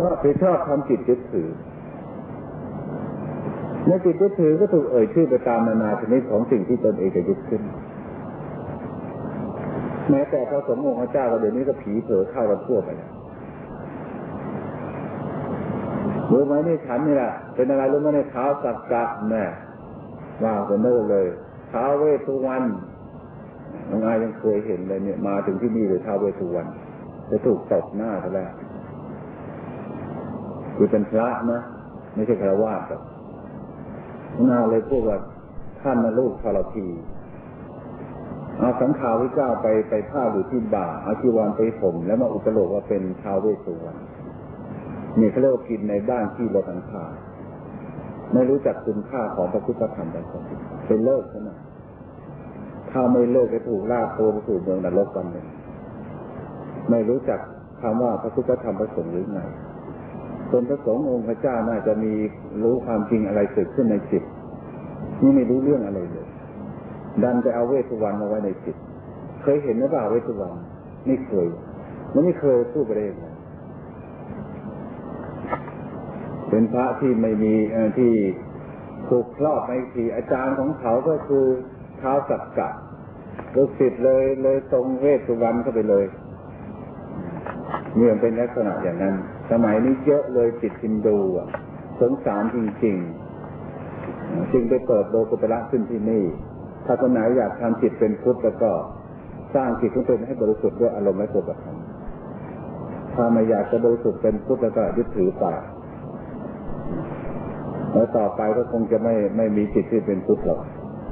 ไปชอบทำจิตยึดถือในจิตยึดถือก็ถูกชื่อไปตามนานาชนิดของสิ่งที่ตนเองจะยึดขึ้นแม้แต่พระสงฆ์องค์เจ้าเดี๋ยวนี้ก็ผีเผลอเข้ากันทั่วไปแล้วรู้ไหมนี่ฉันนี่แหละเป็นอะไรรู้ไหมในเท้าสักกะแม่ว่ากันโน่เลยเท้าเวสสุวรรณน้องอายยังเคยเห็นเลยเนี่ยมาถึงที่นี่เลยเท้าเวสสุวรรณจะถูกตบหน้าซะแล้วคือเป็นพระนะไม่ใช่ฆราวาสหรอกน้าเลยพูดว่าท่านนะลูกทรพีเอาสังขารพระเจ้าไปผ้าอยู่ที่บ่าเอาจีวรไปห่มแล้วมาอุปโลกว่าเป็นท้าวเวสสุวรรณนี่เขาเรียกว่ากินในบ้านที่ลดหลังคาไม่รู้จักคุณค่าของพระพุทธธรรมและสงฆ์เป็นเลิกใช่ไหมถ้าไม่เลิกจะถูกลากตัวไปสู่เมืองนรกวันหนึ่งไม่รู้จักคำว่าพระพุทธธรรมประสงค์หรือไงส่วนพระสงฆ์องค์พระเจ้าน่าจะมีรู้ความจริงอะไรเกิดขึ้นในจิตนี่ไม่รู้เรื่องอะไรเลยดันไปเอาเวสสุวรรณมาไว้ในจิตเคยเห็นหรือเปล่าเวสสุวรรณไม่เคยไม่เคยพูดไปเลยเป็นพระที่ไม่มีที่ถูกครอบในทีอาจารย์ของเขาก็คือท้าวสักกะลูกศิษย์เลยตรงเวสสุวรรณเข้าไปเลยเนี่ยเป็นลักษณะอย่างนั้นสมัยนี้เยอะเลยจิตฮินดูสงสารจริงๆจึงไปเปิดโลกุตระขึ้นที่นี่ถ้าคนไหนอยากทำจิตเป็นพุทธแล้วก็สร้างจิตของตนให้บริสุทธิ์ด้วยอารมณ์และตัวธรรมถ้าไม่อยากจะบริสุทธิ์เป็นพุทธแล้วก็ยึดถือไปแล้วต่อไปก็คงจะไม่มีจิตที่เป็นพุทธหรอก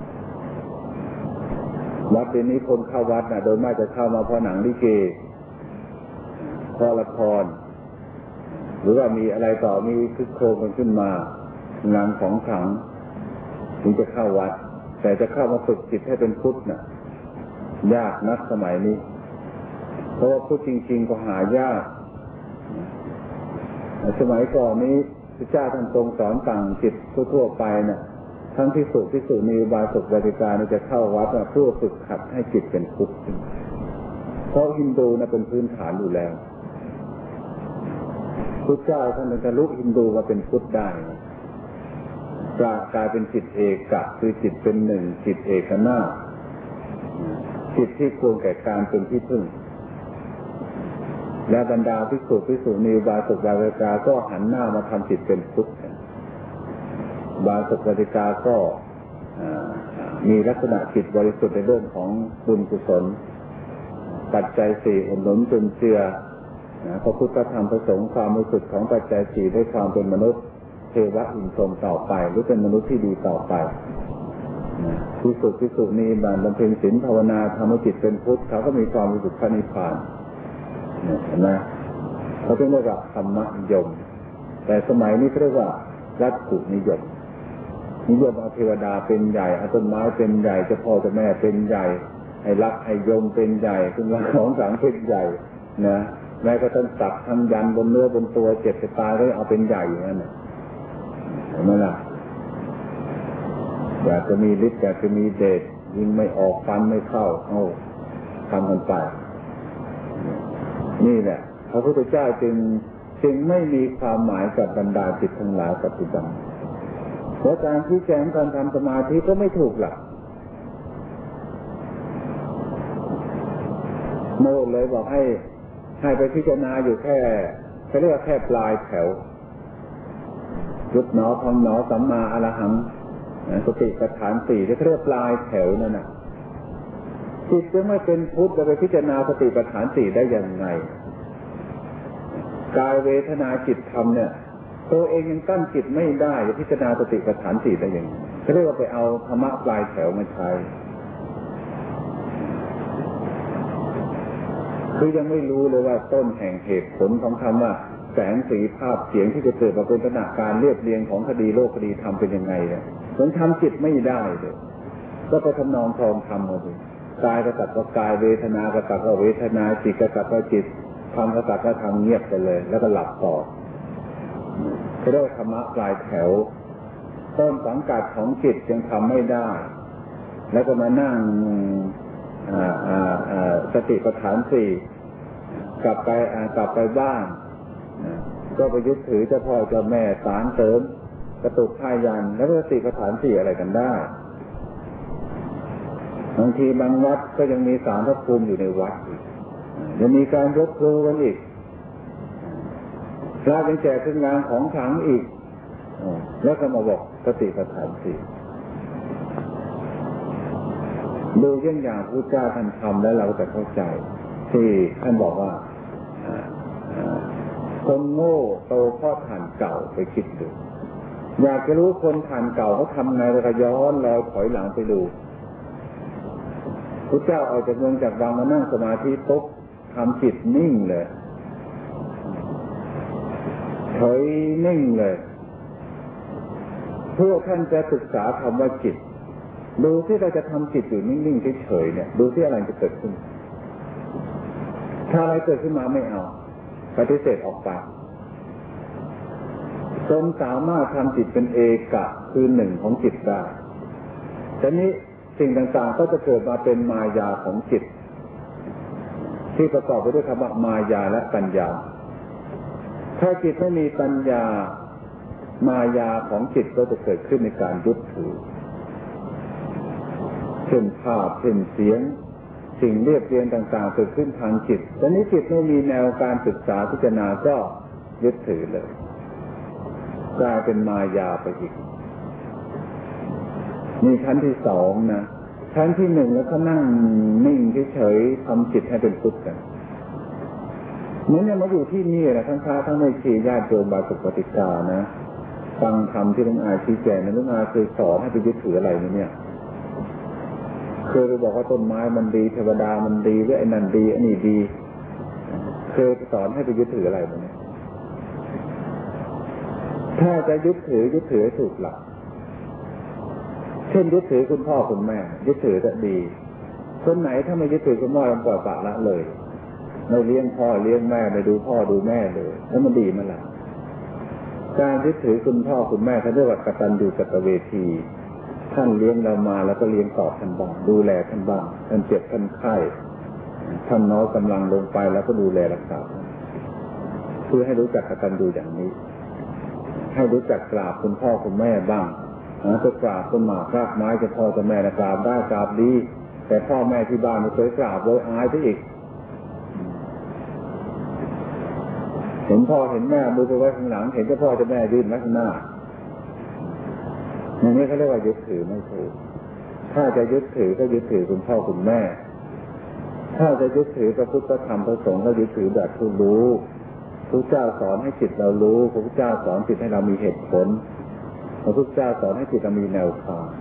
วัดนี้คนเข้าวัดโดยมากจะเข้ามาเพราะหนังลิเกเพราะละครหรือว่ามีอะไรต่อมีคึกโครมกันขึ้นมางานของขลังถึงจะเข้าวัดแต่จะเข้ามาฝึกจิตให้เป็นพุทธยากนักสมัยนี้เพราะว่าพุทธจริงๆก็หายากสมัยก่อนนี้พระเจ้าท่านทรงสอนสั่งจิตทั่วไปทั้งภิกษุณีอุบาสกอุบาสิกาจะเข้าวัดเพื่อฝึกขัดให้จิตเป็นพุทธเพราะฮินดูเป็นพื้นฐานอยู่แล้วพระเจ้าท่านจะลุกฮินดูมาเป็นพุทธได้กลายเป็นจิตเอกะคือจิตเป็นหนึ่งจิตเอกนาถจิตที่ควรแก่การเป็นที่พึ่งและบรรดาภิกษุณีอุบาสกอุบาสิกาก็หันหน้ามาทำจิตเป็นพุทธอุบาสกอุบาสิกาก็มีลักษณะจิตบริสุทธิ์ในเรื่องของบุญกุศลปัจจัยสี่อุดหนุนจุนเจือพระพุทธธรรมประสงค์ความบริสุทธิ์ของปัจจัยสี่ด้วยความเป็นมนุษย์เทวะอินทร์ต่อไปหรือเป็นมนุษย์ที่ดีต่อไปภิกษุณีบำเพ็ญศีลภาวนาทำให้จิตเป็นพุทธเขาก็มีความบริสุทธิ์พระนิพพานเห็นไหมเขาเรียกว่าธรรมนิยมแต่สมัยนี้เรียกว่าวัตถุนิยมเอาเทวดาเป็นใหญ่เอาต้นไม้เป็นใหญ่เจ้าพ่อเจ้าแม่เป็นใหญ่ไอ้รักไอ้ยมเป็นใหญ่คุณรักของสังเป็นใหญ่นะแม้ก็ต้องสักทั้งยันบนเนื้อบนตัวเจ็บจะตายก็เอาเป็นใหญ่อย่างนั้นเห็นไหมล่ะอยากจะมีฤทธิ์อยากจะมีเดชยิงไม่ออกฟันไม่เข้าทำกันไปนี่แหละพระพุทธเจ้าจึงไม่มีความหมายกับบรรดาจิตทั้งหลายปัจจุบันเพราะการชี้แจงการทำสมาธิก็ไม่ถูกหลักโน่เลยบอกให้ไปพิจารณาอยู่แค่เขาเรียกว่าแค่ปลายแถวยุบหนอพองหนอสัมมาอรหังสติปัฏฐานสี่ที่เรียกปลายแถวนั่นจิตจะไม่เป็นพุทธจะไปพิจารณาสติปัฏฐานสี่ได้ยังไงกายเวทนาจิตธรรมตัวเองยังตั้งจิตไม่ได้จะพิจารณาสติปัฏฐานสี่ได้ยังไงเขาเรียกว่าไปเอาธรรมะปลายแถวมาใช้คือยังไม่รู้เลยว่าต้นแห่งเหตุผลของคำว่าแสงสีภาพเสียงที่จะเกิดมาเป็นลักษณะการเรียบเรียงของคดีโลกคดีธรรมเป็นยังไงมันทำจิตไม่ได้เลยก็ไปทำนองทองทำมาเลยกายกระตัดก็กายเวทนากระตัดก็เวทนาจิตกระตัดก็จิตทำกระตัดก็ทำเงียบไปเลยแล้วก็หลับต่อเขาเรียกว่าธรรมะปลายแถวต้นสังกัดของจิตยังทำไม่ได้แล้วก็มานั่งสติปัฏฐานสี่กลับไปบ้านก็ไปยึดถือเจ้าพ่อเจ้าแม่ศาลเสริมกระตุกผ้ายันแล้วก็สติปัฏฐานสี่อะไรกันได้บางทีบางวัดก็ยังมีศาลพระภูมิอยู่ในวัดอีกยังมีการยกครูกันอีกพระยังแจกเครื่องรางของขลังอีกแล้วก็มาบอกสติปัฏฐานสี่ดูเยี่ยงอย่างพระเจ้าท่านทำแล้วเราจะเข้าใจที่ท่านบอกว่าคนโง่โตเพราะฐานเก่าไปคิดดูอยากจะรู้คนฐานเก่าเขาทำไงเราก็ย้อนรอยถอยหลังไปดูพระเจ้าออกจากเมืองจากวังมานั่งสมาธิปุ๊บทำจิตนิ่งเลยถอยนิ่งเลยเพื่อท่านจะศึกษาคำว่าจิตดูที่เราจะทำจิตอยู่นิ่งๆเฉยๆเนี่ยดูที่อะไรจะเกิดขึ้นถ้าอะไรเกิดขึ้นมาไม่เอาปฏิเสธออกไปจนสามารถทำจิตเป็นเอกะคือหนึ่งของจิตได้แต่นี้สิ่งต่างๆก็จะเกิดมาเป็นมายาของจิตที่ประกอบไปด้วยคำว่ามายาและปัญญาถ้าจิตไม่มีปัญญามายาของจิตก็จะเกิดขึ้นในการยึดถือเช่นภาพเช่นเสียงสิ่งเรียบเรียงต่างๆเกิดขึ้นทางจิตแต่นี้จิตไม่มีแนวการศึกษาพิจารณาก็ยึดถือเลยกลายเป็นมายาไปอีกมีชั้นที่สองนะชั้นที่หนึ่งแล้วก็นั่งนิ่งเฉยๆทำจิตให้เป็นพุทธกันเหมือนเนี่ยมาอยู่ที่นี่นะทั้งพระทั้งแม่ชีญาติโยมบาสุปฏิกานะฟังธรรมที่หลวงอาชี้แจงนะหลวงอาเคยสอนให้ไปยึดถืออะไรเนี่ยเคยบอกว่าต้นไม้มันดีเทวดามันดีหรือไอ้นั่นดีอันนี้ดีเคยสอนให้ไปยึดถืออะไรแบบนี้ถ้าจะยึดถือให้ถูกหลักเช่นยึดถือคุณพ่อคุณแม่ยึดถือจะดีคนไหนถ้าไม่ยึดถือคุณพ่อมันปล่อยปละละเลยไม่เลี้ยงพ่อเลี้ยงแม่ไม่ดูพ่อดูแม่เลยแล้วมันดีมั้ยล่ะการยึดถือคุณพ่อคุณแม่เขาเรียกว่ากตัญญูกตเวทีท่านเลี้ยงเรามาแล้วก็เลี้ยงตอบท่านบ้างดูแลท่านบ้างท่านเจ็บท่านไข้ท่านน้อยกำลังลงไปแล้วก็ดูแลรักษาเพื่อให้รู้จักกตัญญูอย่างนี้ให้รู้จักกราบคุณพ่อคุณแม่บ้างจะกราบต้นหมากรากไม้จะพ่อจะแม่กราบได้กราบดีแต่พ่อแม่ที่บ้านไม่เคยกราบเลยอายซะอีกเห็นพ่อเห็นแม่มือไปไว้ข้างหลังเห็นเจ้าพ่อเจ้าแม่ยืนไว้ข้างหน้าอย่างนี้เขาเรียกว่ายึดถือไม่ถูกถ้าจะยึดถือก็ยึดถือคุณพ่อคุณแม่ถ้าจะยึดถือพระพุทธธรรมพระสงฆ์ก็ยึดถือแบบผู้รู้พระเจ้าสอนให้จิตเรารู้พระพุทธเจ้าสอนจิตให้เรามีเหตุผลพระพุทธเจ้าสอนให้จิตเรามีแนวทาง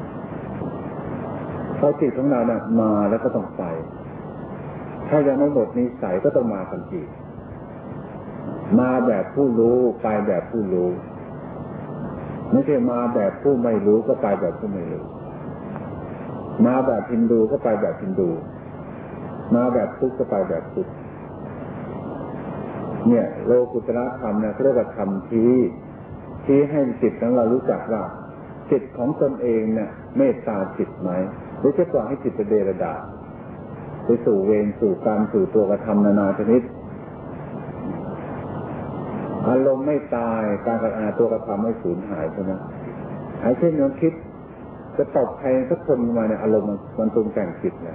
พอจิตของเราเนี่ยมาแล้วก็ต้องไปถ้ายังไม่หมดนิสัยก็ต้องมากันอีกมาแบบผู้รู้ไปแบบผู้รู้ไม่ใช่มาแบบผู้ไม่รู้ก็ไปแบบผู้ไม่รู้มาแบบฮินดูก็ไปแบบฮินดูมาแบบพุทธก็ไปแบบพุทธเนี่ยโลกุตระธรรมเนี่ยเรียกว่าธรรมที่ให้จิตของเรารู้จักว่าจิตของตนเองเนี่ยเมตตาจิตไหมหรือจะปล่อยให้จิตไปเดรัจฉานไปสู่เวรสู่กรรมสู่ตัวกระทำนานาชนิดอารมณ์ไม่ตายการกระทำตัวกระทำไม่สูญหายใช่ไหมหายเช่นนั้นคิดจะตบใครสักคนมาเนี่ยอารมณ์มันปรุงแต่งจิตเนี่ย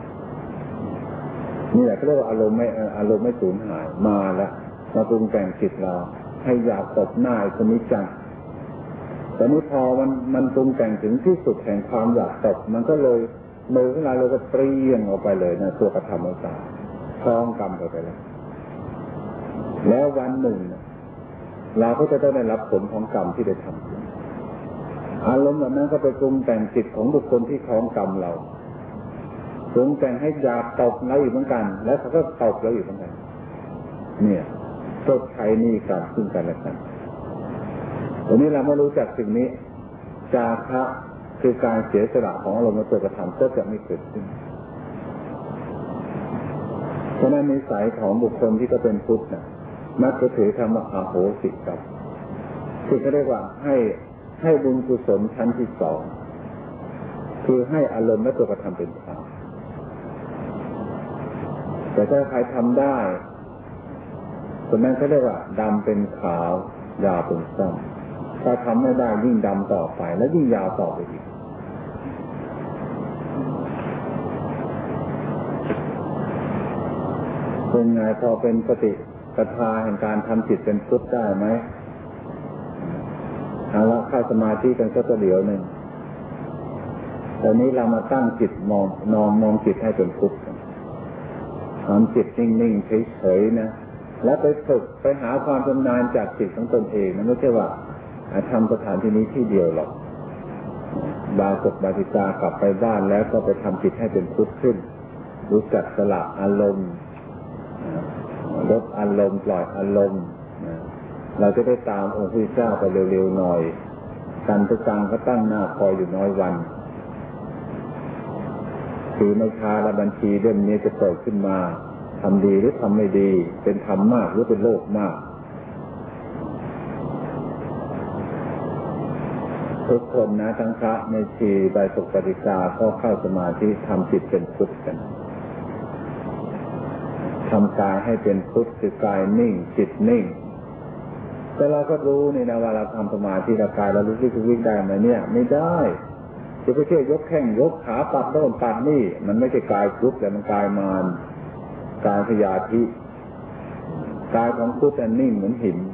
นี่แหละเขาเรียกว่าอารมณ์ไม่สูญหายมาแล้วมาปรุงแต่งจิตเราให้อยากตบหน้าคนนี้จังแต่นี่พอมันปรุงแต่งถึงที่สุดแห่งความอยากตบมันก็เลยมือของเราก็เปรี้ยงออกไปเลยนะตัวกระทำไม่ตายคล้องกรรมไปแล้ววันหนึ่งเราก็จะได้รับผลของกรรมที่ได้ทำอารมณ์แบบนั้นก็ไปปรุงแต่งจิตของบุคคลที่คล้องกรรมเราปรุงแต่งให้อยากตบเราอีกเหมือนกันแล้วเขาก็ตบเราอีกเหมือนกันเนี่ยชดใช้หนี้กันซึ่งกันและกันตอนนี้เราไม่รู้จักสิ่งนี้จาคะคือการเสียสละของอารมณ์ตัวกระทำก็จะไม่เกิดขึ้นเพราะนั้นนิสัยของบุคคลที่ก็เป็นพุทธนะมักจะถือคำว่าอโหสิกรรมที่เขาเรียกว่าให้บุญกุศลชั้นที่สองคือให้อารมณ์และตัวกระทำเป็นธรรมแต่ถ้าใครทำได้คนนั้นเขาเรียกว่าดำเป็นขาวยาวเป็นสั้นถ้าทำไม่ได้ยิ่งดำต่อไปและยิ่งยาวต่อไปอีกเป็นไงพอเป็นปฏิปทาแห่งการทำจิตเป็นพุทธได้ไหมเอาละเข้าสมาธิกันสักเดี๋ยวหนึ่งตอนนี้เรามาตั้งจิตมองจิตให้เป็นพุทธทำจิตนิ่งๆเฉยๆนะแล้วไปฝึกไปหาความชำนาญจากจิตของตนเองนะไม่ใช่ว่าทำสถานที่นี้ที่เดียวหรอกบาศกบาติกากลับไปบ้านแล้วก็ไปทำจิตให้เป็นพุทธขึ้นรู้จักสละอารมณ์ลดอารมณ์ปล่อยอารมณ์เราจะได้ตามองค์พระเจ้าไปเร็วๆหน่อยกันทุกครั้งก็ตั้งหน้าคอยอยู่น้อยวันคือไม่ช้าและบัญชีเล่มนี้จะเปิดขึ้นมาทำดีหรือทำไม่ดีเป็นธรรมมากหรือเป็นโลกมากทุกคนนะทั้งพระในชีบายสุขปฏิกาก็เข้าสมาธิทำจิตเป็นพุทธกันทำกายให้เป็นพุทธคือกายนิ่งจิตนิ่งแต่เราก็รู้นี่นะว่าเราทำสมาธิร่างกายเรารู้สึกวิ่งได้ไหมเนี่ยไม่ได้จะไปเชื่อยกแข้งยกขาปัดโน่นปัดนี่มันไม่ใช่กายพุทธแต่มันกายมารกายพยาธิกายของพุทธนิ่งเหมือนหิน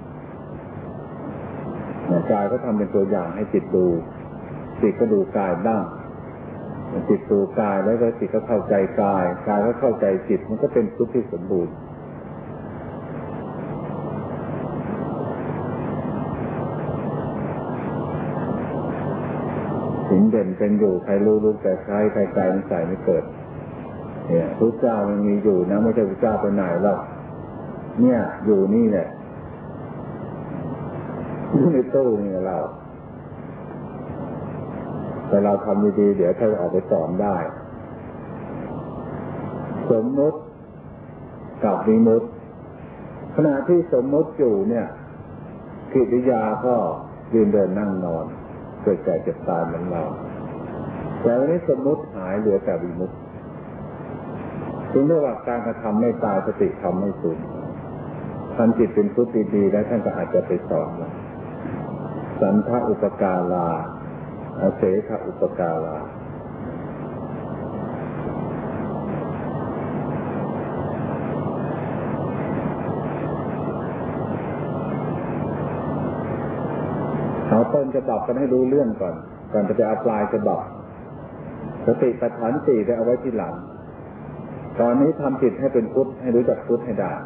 กายก็ทำเป็นตัวอย่างให้จิตดูจิตก็ดูกายบ้างจิตดูกายแล้วก็จิตก็เข้าใจกายกายก็เข้าใจจิตมันก็เป็นพุทธที่สมบูรณ์สิ่งเด่นเป็นอยู่ใครรู้แต่ใครไกลไม่ใส่ไม่เกิดเนี่ยพระเจ้ามันมีอยู่นะไม่ใช่พระเจ้าไปไหนหรอกเนี่ยอยู่นี่แหละอยู่ในตู้นี่เราแต่เราทำดีๆเดี๋ยวถ้าออกไปสอนได้สมมุติกับวิมุตติขณะที่สมมุติอยู่เนี่ยกิริยาก็ยืนเดินนั่งนอนเกิดแก่เจ็บตายเหมือนเราแต่วันนี้สมมุติหายเหลือแต่วิมุตติจึงเรียกว่าการกระทำไม่ตายสติทำไม่สูญทำจิตเป็นพุทธดีๆแล้วท่านก็อาจจะไปสอนว่าสันทะอุปการาอเสขะอุปการาเอาต้นฉบับกันให้รู้เรื่องก่อนจะไปเอาปลายฉบับสติปัฏฐานสี่ได้เอาไว้ที่หลังตอนนี้ทำจิตให้เป็นพุทธให้รู้จักพุทธให้ได้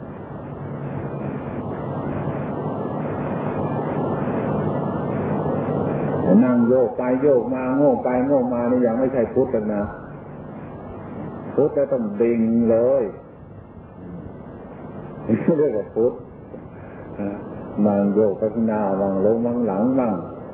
นั่งโยกไปโยกมาโง่ไปโง่มานี่ยังไม่ใช่พุทธกันนะพุทธแล้วต้องดิ่งเลยเรียกว่าพุทธบางโยกไปข้างหน้าบางลงบางหลังบ้าง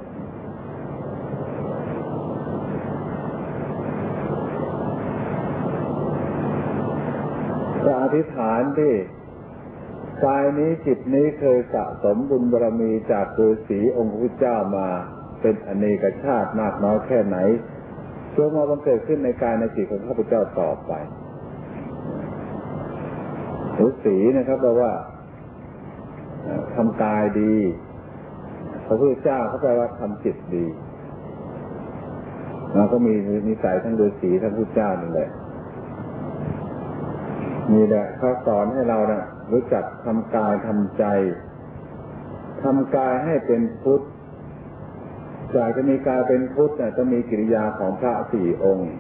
อธิษฐานที่กายนี้จิตนี้เคยสะสมบุญบารมีจากฤาษีองค์พระพุทธเจ้ามาเป็นอเนกชาติมากน้อยแค่ไหนจงมาบังเกิดขึ้นในกายในจิตของข้าพเจ้าต่อไปฤาษีนะครับแปลว่าทำกายดีพระพุทธเจ้าเขาแปลว่าทำจิตดีเราก็มีนิสัยทั้งฤาษีทั้งพุทธเจ้านี่แหละนี่แหละเขาสอนให้เรานะรู้จักทำกายทำใจทำกายให้เป็นพุทธจากจะมีกายเป็นพุทธจะมีกิริยาของพระสี่องค์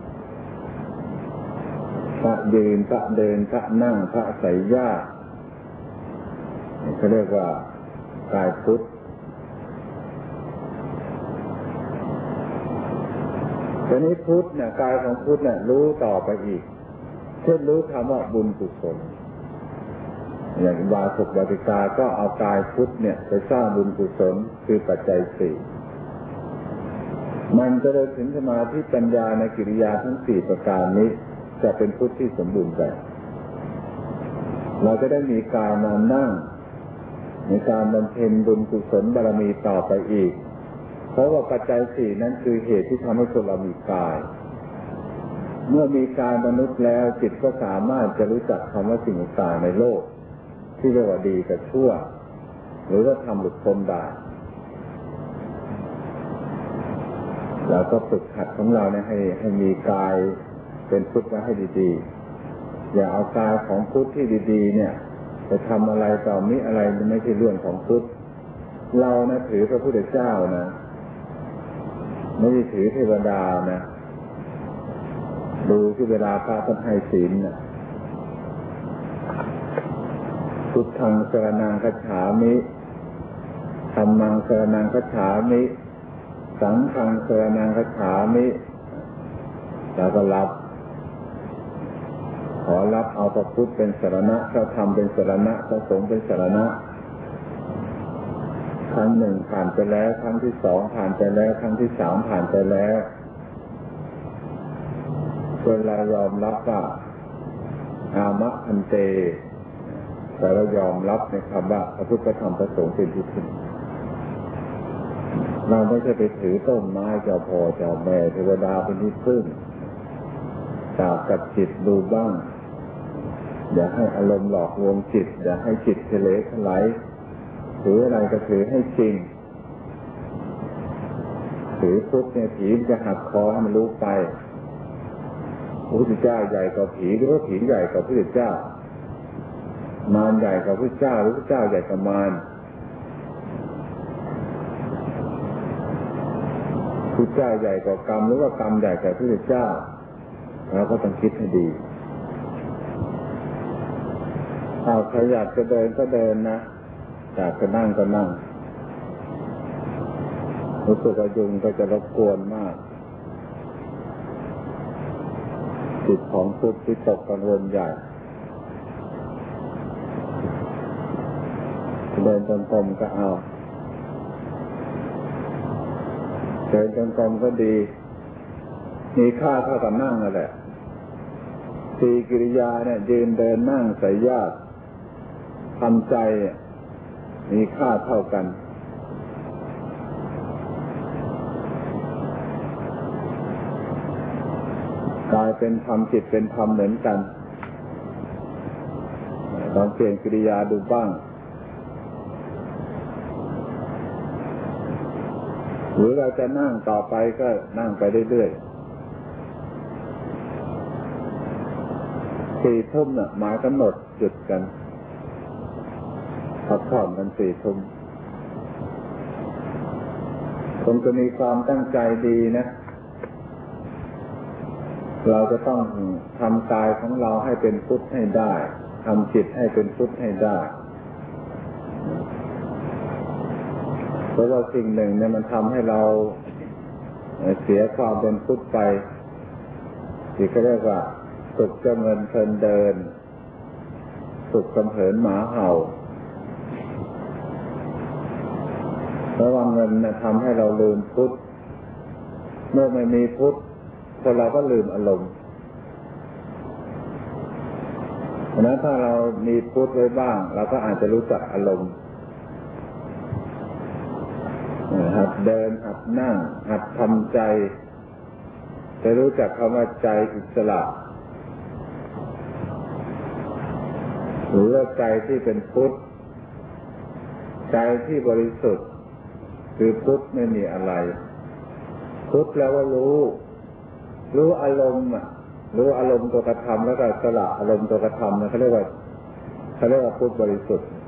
พระยืนพระเดินพระนั่งพระไสยญาติเขาเรียกว่ากายพุทธทีนี้พุทธเนี่ยกายของพุทธเนี่ยรู้ต่อไปอีกเช่นรู้คำว่าบุญกุศลอย่างบาศกบาติกาก็เอากายพุทธเนี่ยไปสร้างบุญกุศลคือปัจจัยสี่มันจะได้ถึงสมาธิปัญญาในกิริยาทั้งสี่ประการนี้จะเป็นพุทธที่สมบูรณ์แบบเราจะได้มีการมานั่งในการบำเพ็ญบุญกุศลบารมีต่อไปอีกเพราะว่าปัจจัยสี่นั้นคือเหตุที่ทำให้คนเรามีกายเมื่อมีกายมนุษย์แล้วจิตก็สามารถจะรู้จักคำว่าสิ่งต่างๆในโลกที่เรียกว่าดีกับชั่วหรือว่าทำหลุดพ้นได้เราก็ฝึกหัดของเราเนี่ยให้มีกายเป็นพุทธไว้ให้ดีๆอย่าเอากายของพุทธที่ดีๆเนี่ยไปทำอะไรต่อมิอะไรไม่ใช่เรื่องของพุทธเรานะถือพระพุทธเจ้านะไม่ได้ถือเทวดานะดูที่เวลาพระท่านให้ศีลนะพุทธังสรณังคัจฉามิธัมมังสรณังคัจฉามิสังฆังสรณังคัจฉามิแล้วก็รับขอรับเอาพระพุทธเป็นสรณะพระธรรมเป็นสรณะพระสงฆ์เป็นสรณะครั้งหนึ่งผ่านไปแล้วครั้งที่สองผ่านไปแล้วครั้งที่สามผ่านไปแล้วจนเรายอมรับว่าอามะพันเตแต่เรายอมรับในคำว่าพระพุทธธรรมพระสงฆ์เป็นที่พึ่งเราไม่ใช่ไปถือต้นไม้เจ้าพ่อเจ้าแม่เทวดาเป็นที่พึ่งจับกับจิตดูบ้างอย่าให้อารมณ์หลอกลวงจิตอย่าให้จิตทะเลทลายถืออะไรก็ถือให้จริงถือพุทธเนี่ยผีจะหักคอให้มันรู้ไปพระพุทธเจ้าใหญ่กว่าผีหรือว่าผีใหญ่กว่าพระพุทธเจ้ามารใหญ่กว่าพระพุทธเจ้าหรือพระพุทธเจ้าใหญ่กว่ามารพระพุทธเจ้าใหญ่กว่ากรรมหรือว่ากรรมใหญ่กว่าพระพุทธเจ้าเราก็ต้องคิดให้ดีใครอยากจะเดินก็เดินนะอยากจะนั่งก็นั่งรู้สึกว่ายุงก็จะรบกวนมากจิตของพุทธที่ตกกังวลใหญ่เดินจงกรมก็เอาเดินจงกรมก็ดีมีค่าเท่ากับนั่งนั่นแหละสี่กิริยาเนี่ยยืนเดินนั่งใส่ญาติทำใจมีค่าเท่ากันกายเป็นธรรมจิตเป็นธรรมเหมือนกันลองเปลี่ยนกิริยาดูบ้างหรือเราจะนั่งต่อไปก็นั่งไปเรื่อยๆ4 ทุ่มน่ะหมายกำหนดจุดกันพักผ่อนกัน4 ทุ่มคงจะมีความตั้งใจดีนะเราจะต้องทำกายของเราให้เป็นพุทธให้ได้ทำจิตให้เป็นพุทธให้ได้เพราะว่าสิ่งหนึ่งเนี่ยมันทำให้เราเสียความเป็นพุทธไปที่เขาเรียกว่าสุขจะเงินเพลินเดินสุขกำเหินหมาเห่าเพราะว่าเงินทำให้เราลืมพุทธเมื่อไม่มีพุทธคนเราก็ลืมอารมณ์เพราะนั้นถ้าเรามีพุทธไว้บ้างเราก็อาจจะรู้จักอารมณ์หัดเดินหัดนั่งหัดทำใจจะรู้จักคำว่าใจอิสระหรือว่าใจที่เป็นพุทธใจที่บริสุทธิ์คือพุทธไม่มีอะไรพุทธแปลว่ารู้อารมณ์รู้อารมณ์ตัวกระทำแล้วก็สละอารมณ์ตัวกระทำนะเขาเรียกว่าพุทธบริสุทธิ์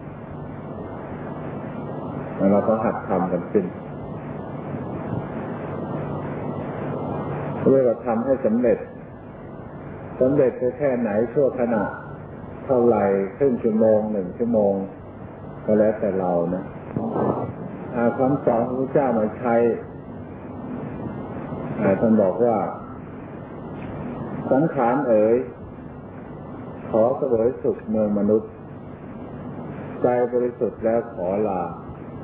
เราต้องหัดทำกันขึ้นเรียกว่าทำให้สำเร็จไปแค่ไหนชั่วขณะเท่าไหร่ครึ่งชั่วโมง1 ชั่วโมงก็แล้วแต่เรานะคำสอนของพระเจ้ามาใช้ท่านบอกว่าสังขารเอ๋ยขอเสวยสุขเมืองมนุษย์ใจบริสุทธิ์แล้วขอลา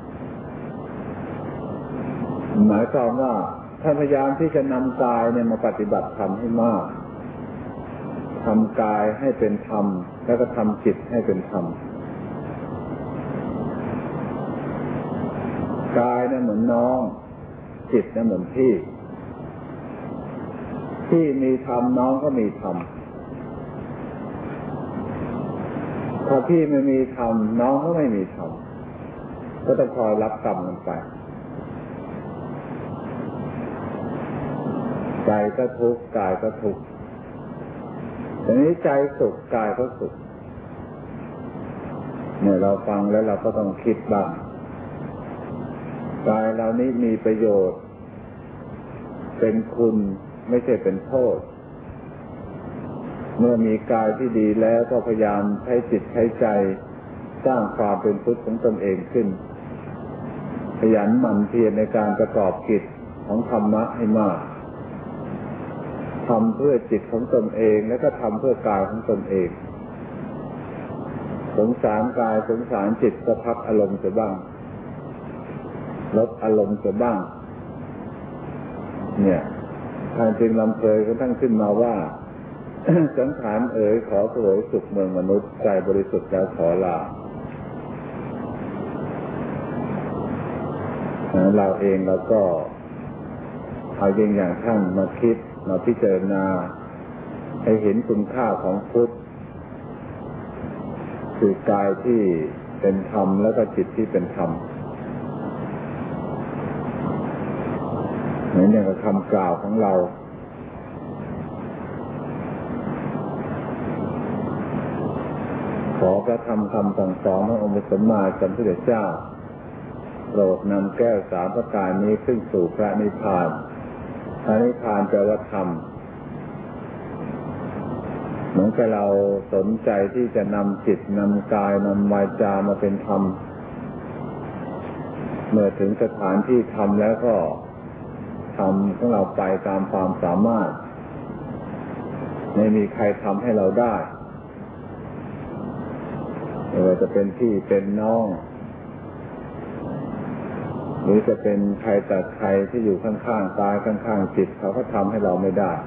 หมายความว่าท่านพยายามที่จะนำกายเนี่ยมาปฏิบัติธรรมให้มากทำกายให้เป็นธรรมแล้วก็ทำจิตให้เป็นธรรมกายเนี่ยเหมือนน้องจิตเนี่ยเหมือนพี่มีธรรมน้องก็มีธรรมถ้าพี่ไม่มีธรรมน้องก็ไม่มีธรรมก็ต้องคอยรับกรรมกันไปใจก็ทุกข์กายก็ทุกข์ทีนี้ใจสุขกายก็สุขเนี่ยเราฟังแล้วเราก็ต้องคิดบ้างกายเรานี้มีประโยชน์เป็นคุณไม่ใช่เป็นโทษเมื่อมีกายที่ดีแล้วก็พยายามใช้จิตใช้ใจสร้างความเป็นพุทธของตนเองขึ้นขยันหมั่นเพียรในการประกอบกิจของธรรมะให้มากทำเพื่อจิตของตนเองแล้วก็ทำเพื่อกายของตนเองสงสารกายสงสารจิตก็พักอารมณ์จะบ้างลดอารมณ์จะบ้างเนี่ยท่านจึงลำเพยก็ตั้งขึ้นมาว่า สังขารขอเสวยสุขเมืองมนุษย์ใจบริสุทธิ์แล้วขอลาเราเองเราก็เอาอย่างท่านมาคิดมาพิจารณาให้เห็นคุณค่าของพุทธคือกายที่เป็นธรรมแล้วก็จิตที่เป็นธรรมเหมือนอย่างกับคำกล่าวของเราขอพระธรรมคำสั่งสอนขององค์พระสัมมาสัมพุทธเจ้าโปรดนำแก้ว3ประการนี้ขึ้นสู่พระนิพพานพระนิพพานแปลว่าธรรมเหมือนกับเราสนใจที่จะนำจิตนำกายนำวาจามาเป็นธรรมเมื่อถึงสถานที่ทำแล้วก็ทำของเราไปตามความสามารถไม่มีใครทำให้เราได้ไม่ว่าจะเป็นพี่เป็นน้องหรือจะเป็นใครแต่ใครที่อยู่ข้างๆกายข้างๆจิตเขาก็ทำให้เราไม่ได้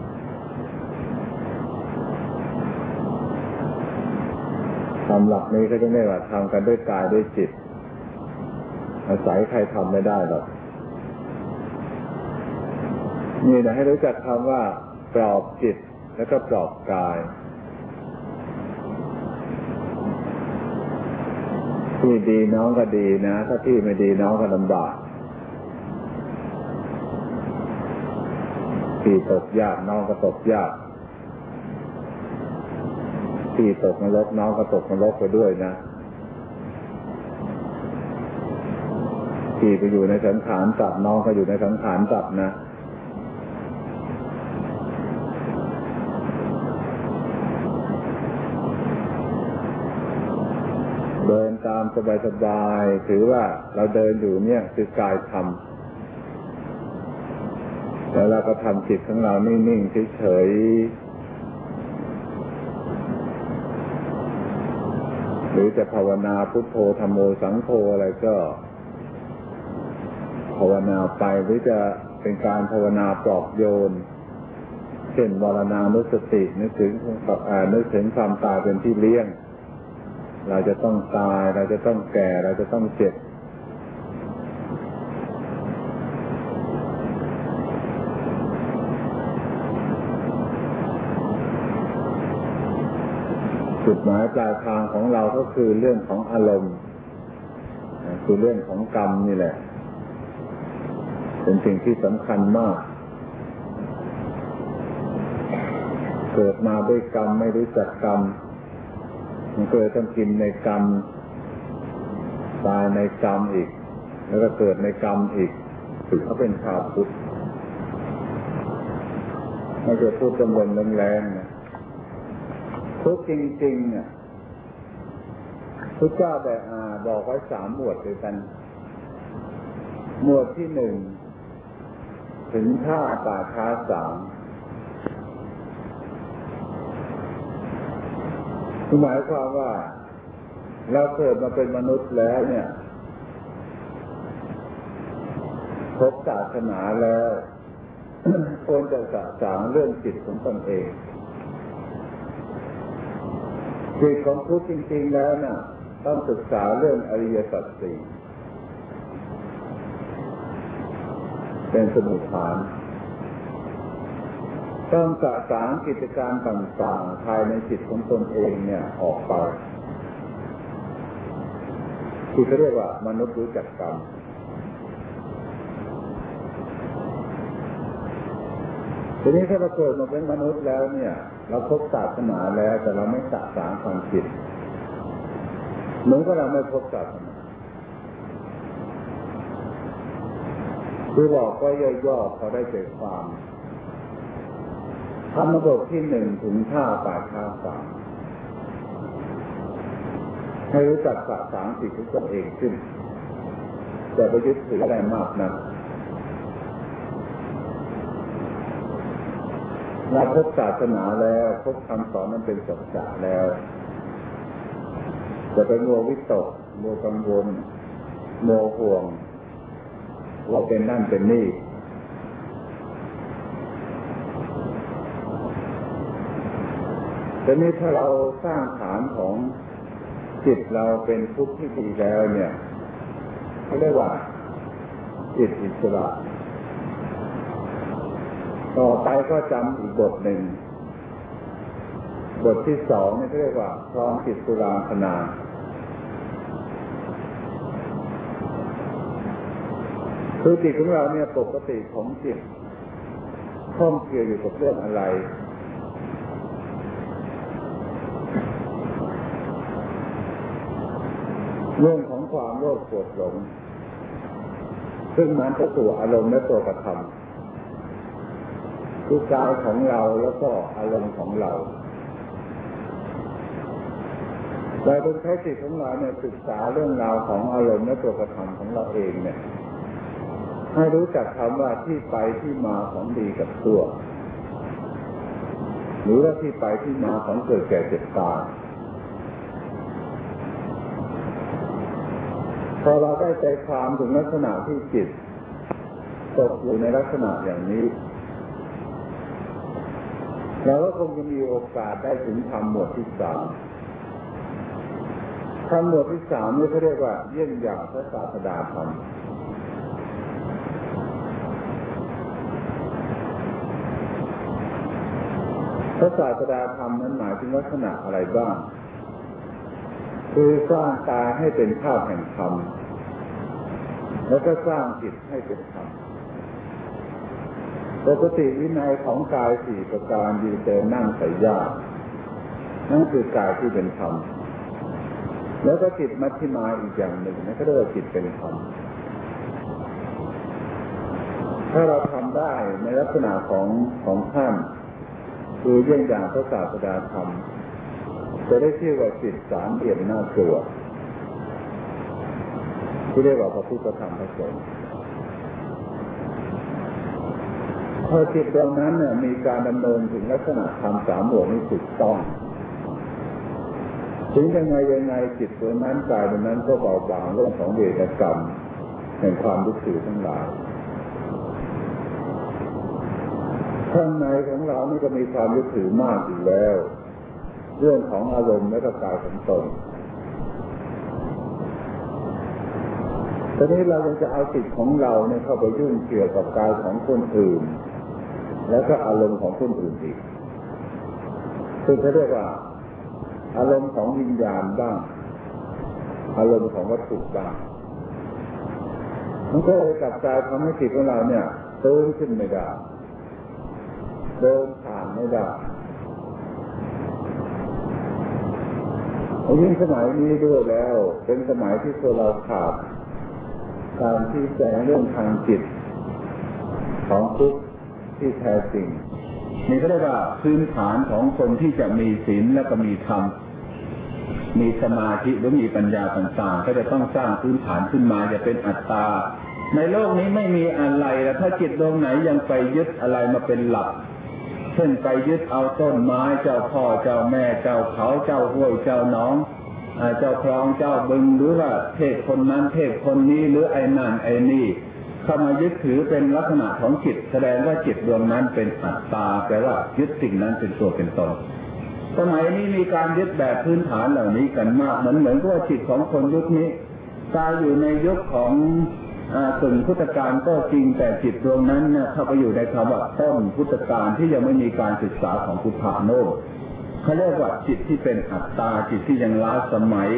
ทำหลักนี้ก็จะไม่ว่าทำกันด้วยกายด้วยจิตอาศัยใครทำไม่ได้หรอกนี่นะให้รู้จักคำว่าปลอบจิตแล้วก็ปลอบกายพี่ดีน้องก็ดีนะถ้าพี่ไม่ดีน้องก็ลำบากพี่ตกยากน้องก็ตกยากพี่ตกนรกน้องก็ตกนรกไปด้วยนะพี่ไปอยู่ในสังขารสัตว์น้องก็อยู่ในสังขารสัตว์นะเดินตามสบายๆถือว่าเราเดินอยู่เนี่ยคือกายธรรมแล้วเราก็ทำจิตของเรานิ่งๆเฉยๆหรือจะภาวนาพุทโธธัมโมสังโฆอะไรก็ภาวนาไปหรือจะเป็นการภาวนาปลอบโยนเช่นวรณานุสตินึกถึงความตายเป็นที่เลี้ยงเราจะต้องตายเราจะต้องแก่เราจะต้องเจ็บจุดหมายปลายทางของเราก็คือเรื่องของอารมณ์คือเรื่องของกรรมนี่แหละเป็นสิ่งที่สำคัญมากเกิดมาด้วยกรรมไม่รู้จักกรรมมันเกิดต้องกินในกรรมตายในกรรมอีกแล้วก็เกิดในกรรมอีกถึงเขาเป็นชาวพุทธไม่ใช่พูดจำนวนแรงๆนะทุกจริงๆเนี่ยพระเจ้าแต่บอกไว้3 หมวดด้วยกันหมวดที่ 1ถึงท่าป่าช้า3หมายความว่าเราเกิดมาเป็นมนุษย์แล้วเนี่ยพบศาสนาแล้ว ควรจะศึกษาเรื่องจิตของตนเองจิตของพุทธจริงๆแล้วน่ะต้องศึกษาเรื่องอริยสัจ 4เป็นสมุฏฐานต้องสะสางกิจการต่างๆภายในจิตของตนเองเนี่ยออกไปที่เขาเรียกว่ามนุษย์รู้จักกรรมทีนี้ถ้าเราเกิดมาเป็นมนุษย์แล้วเนี่ยเราพบศาสนาแล้วแต่เราไม่สะสางความผิดเหมือนกับเราไม่พบศาสนาคือบอกก็ย่อๆเขาได้ใจความธรรมบทที่ 1 ถึง 5 ปาฐา 3ให้รู้จักสะสางจิตของตัวเองขึ้นอย่าไปยึดถืออะไรมากนักเราพบศาสนาแล้วพบคำสอนนั้นเป็นสัจจะแล้วจะไปมัววิตกมัวกังวลมัวห่วงว่าเป็นนั่นเป็นนี่แต่นี้ถ้าเราสร้างฐานของจิตเราเป็นทุกข์ที่ดีแล้วเนี่ยเขาเรียกว่าจิตอิสระต่อไปก็จำอีกบทหนึ่งบทที่ 2นี่เรียกว่าพร้อมจิตสุรางคณาคือจิตของเราเนี่ยปกติของจิตข้องเกี่ยวอยู่กับเรื่องอะไรเรื่องของความโลภโกรธหลงซึ่งมันก็ตัวอารมณ์และตัวกระทำคือกายของเราแล้วก็อารมณ์ของเราเราต้องใช้จิตของเราเนี่ยศึกษาเรื่องราวของอารมณ์และตัวกระทำของเราเองเนี่ยให้รู้จักคำว่าที่ไปที่มาของดีกับชั่วหรือว่าที่ไปที่มาของเกิดแก่เจ็บตายพอเราได้ใจความถึงลักษณะที่จิตตกอยู่ในลักษณะอย่างนี้เราก็คงจะมีโอกาสได้ถึงธรรมหมวดที่ 3ธรรมหมวดที่ 3นี่เขาเรียกว่าเยี่ยงอย่างพระศาสดาธรรมพระศาสดาธรรมนั้นหมายถึงลักษณะอะไรบ้างคือสร้างกายให้เป็นภาพแห่งธรรมแล้วก็สร้างจิตให้เป็นธรรมปกติวินัยของกาย4ประการยืนเดินนั่งใส่ยากนั่นคือกายที่เป็นธรรมแล้วก็จิตมัชฌิมาอีกอย่างหนึ่งนั่นก็เรียกว่าจิตเป็นธรรมถ้าเราทำได้ในลักษณะของท่านคือเยี่ยงอย่างพระศาสดาธรรมจะได้ชื่อว่าจิต3เหลี่ยมหน้าตัวที่เรียกว่าพระพุทธธรรมพระสงฆ์พอจิตตรงนั้นเนี่ยมีการดำเนินถึงลักษณะธรรม3หมวดนี้ถูกต้องถึงยังไงจิตตัวนั้นกายตัวนั้นก็เบาบางเรื่องของเวทกรรมแห่งความยึดถือทั้งหลายข้างในของเรานี่ก็มีความยึดถือมากอยู่แล้วเรื่องของอารมณ์และกายของตนทีนี้เราจะเอาจิตของเราเนี่ยเข้าไปยุ่งเกี่ยวกับกายของคนอื่นแล้วก็อารมณ์ของคนอื่นอีกซึ่งเขาเรียกว่าอารมณ์ของวิญญาณบ้างอารมณ์ของวัตถุบ้างมันก็เลยกลับกลายทำให้จิตของเราเนี่ยตื่นขึ้นไม่ได้เดินผ่านไม่ได้ยิ่งสมัยนี้ด้วยแล้วเป็นสมัยที่เราขาดการที่แจ้งเรื่องทางจิตของทุกข์ที่แท้จริงนี่ก็เรียกว่าพื้นฐานของคนที่จะมีศีลและก็มีธรรมมีสมาธิหรือมีปัญญาต่างๆก็จะต้องสร้างพื้นฐานขึ้นมาอย่าเป็นอัตตาในโลกนี้ไม่มีอะไรแล้วถ้าจิตดวงไหนยังไปยึดอะไรมาเป็นหลักเช่นไปยึดเอาต้นไม้เจ้าพ่อเจ้าแม่เจ้าเขาเจ้าห้วยเจ้าน้องเจ้าคลองเจ้าบึงหรือว่าเทพคนนั้นเทพคนนี้หรือไอ้นั่นไอ้นี่เข้ามายึดถือเป็นลักษณะของจิตแสดงว่าจิตดวงนั้นเป็นอัตตาแปลว่ายึดสิ่งนั้นเป็นตัวเป็นตนสมัยนี้มีการยึดแบบพื้นฐานเหล่านี้กันมากเหมือนกับว่าจิตของคนยุคนี้ตายอยู่ในยุคของถึงพุทธกาลก็จริงแต่จิตดวงนั้นเนี่ยเข้าไปอยู่ในคำว่าต้นพุทธกาลที่ยังไม่มีการศึกษาของพุทธะโน้เขาเรียกว่าจิตที่เป็นอัตตาจิตที่ยังล้าสมัย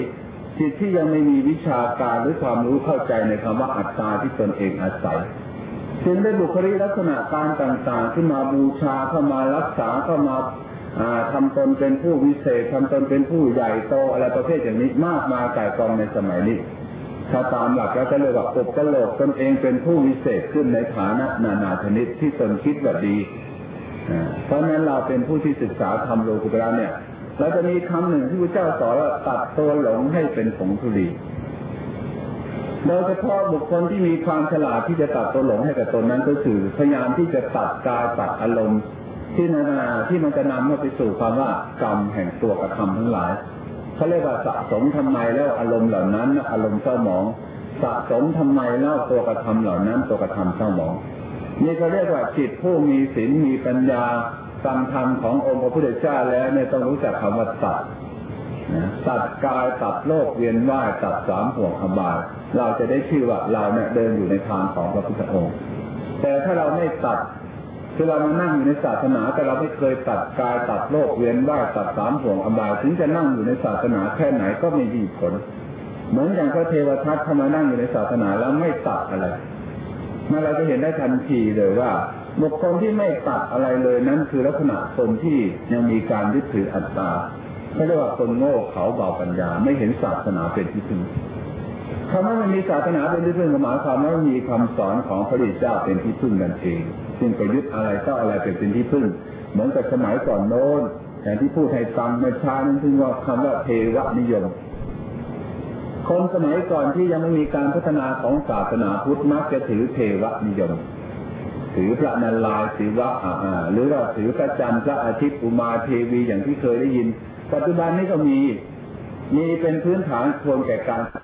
จิตที่ยังไม่มีวิชาการหรือความรู้เข้าใจในคำว่าอัตตาที่ตนเองอาศัยจึงได้บุคลิกลักษณะการต่างๆที่มาบูชาเข้ามารักษาเข้ามาทำตนเป็นผู้วิเศษทำตนเป็นผู้ใหญ่โตอะไรประเภทอย่างนี้มากมายก่ายกองในสมัยนี้ถ้าตามหลักแล้วก็เรียกว่าอุปโลกตนเองเป็นผู้วิเศษขึ้นในฐานะนานาชนิดที่ตนคิดว่าดีเพราะนั้นเราเป็นผู้ที่ศึกษาธรรมโลกุตระเนี่ยเราจะมีคำหนึ่งที่พระเจ้าสอนว่าตัดตัวหลงให้เป็นผงธุลีโดยเฉพาะบุคคลที่มีความฉลาดที่จะตัดตัวหลงให้กับตนนั้นก็คือพยายามที่จะตัดกายตัดอารมณ์ที่ที่มันจะนำมาไปสู่ความว่ากรรมแห่งตัวกระทำทั้งหลายเขาเรียกว่าสะสมทำไมแล้วอารมณ์เหล่านั้นอารมณ์เศร้าหมองสะสมทำไมแล้วตัวกระทำเหล่านั้นตัวกระทำเศร้าหมองนี่เขาเรียกว่าจิตผู้มีศีลมีปัญญาฟังธรรมขององค์พระพุทธเจ้าแล้วเนี่ยต้องรู้จักคำว่าตัดตัดกายตัดโลกเวียนว่ายตัดสามห่วงอบายเราจะได้ชื่อว่าเราเนี่ยเดินอยู่ในทางของพระพุทธองค์แต่ถ้าเราไม่ตัดคือเรามานั่งอยู่ในศาสนาแต่เราไม่เคยตัดกายตัดโลกเวียนว่ายตัดสามห่วงอบายถึงจะนั่งอยู่ในศาสนาแค่ไหนก็ไม่มีผลเหมือนอย่างพระเทวทัตเข้ามานั่งอยู่ในศาสนาแล้วไม่ตัดอะไรเมื่อเราจะเห็นได้ทันทีเลยว่าบุคคลที่ไม่ตัดอะไรเลยนั้นคือลักษณะคนที่ยังมีการยึดถืออัตตาเขาเรียกว่าคนโง่เขาเบาปัญญาไม่เห็นศาสนาเป็นที่พึ่งคำว่าไม่มีศาสนาเป็นที่พึ่งหมายความว่าไม่มีคำสอนของพระพุทธเจ้าเป็นที่พึ่งนั่นเองซึ่งไปยึดอะไรก็อะไรเป็นที่พึ่งเหมือนกับสมัยก่อนโน้นอย่างที่พูดให้ฟังเมื่อเช้านั้นถึงว่าคำว่าเทวนิยมคนสมัยก่อนที่ยังไม่มีการพัฒนาของศาสนาพุทธมักจะถือเทวนิยมถือพระนารายณ์ถือว่าหรือว่าถือพระจันทร์พระอาทิตย์อุมาเทวีอย่างที่เคยได้ยินปัจจุบันนี้ก็มีเป็นพื้นฐานควรแก่การ